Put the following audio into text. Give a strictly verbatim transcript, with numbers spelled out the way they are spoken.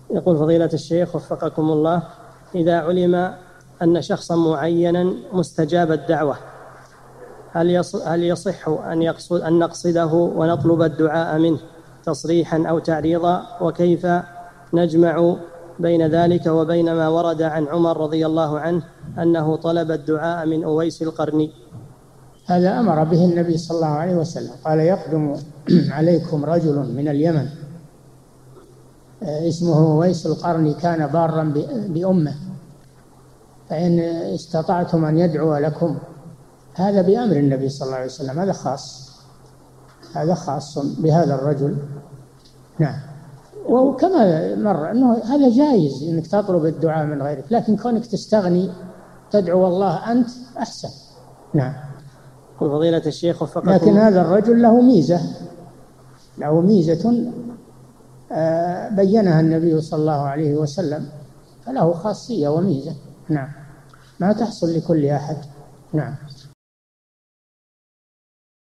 يقول فضيلة الشيخ وفقكم الله: إذا علم أن شخصا معينا مستجاب الدعوة، هل يصح أن يقصد أن نقصده ونطلب الدعاء منه تصريحا أو تعريضا؟ وكيف نجمع بين ذلك وبين ما ورد عن عمر رضي الله عنه أنه طلب الدعاء من أويس القرني؟ هذا أمر به النبي صلى الله عليه وسلم، قال: يقدم عليكم رجل من اليمن اسمه أويس القرني كان بارا بأمه، فإن استطعتم أن يدعو لكم. هذا بأمر النبي صلى الله عليه وسلم، هذا خاص هذا خاص بهذا الرجل. نعم. وكما مر أنه هذا جائز أنك تطلب الدعاء من غيرك، لكن كونك تستغني تدعو الله أنت أحسن. نعم. فضيلة الشيخ وفقكم. لكن هذا الرجل له ميزة له ميزة بينها النبي صلى الله عليه وسلم، فله خاصية وميزة. نعم. ما تحصل لكل أحد. نعم.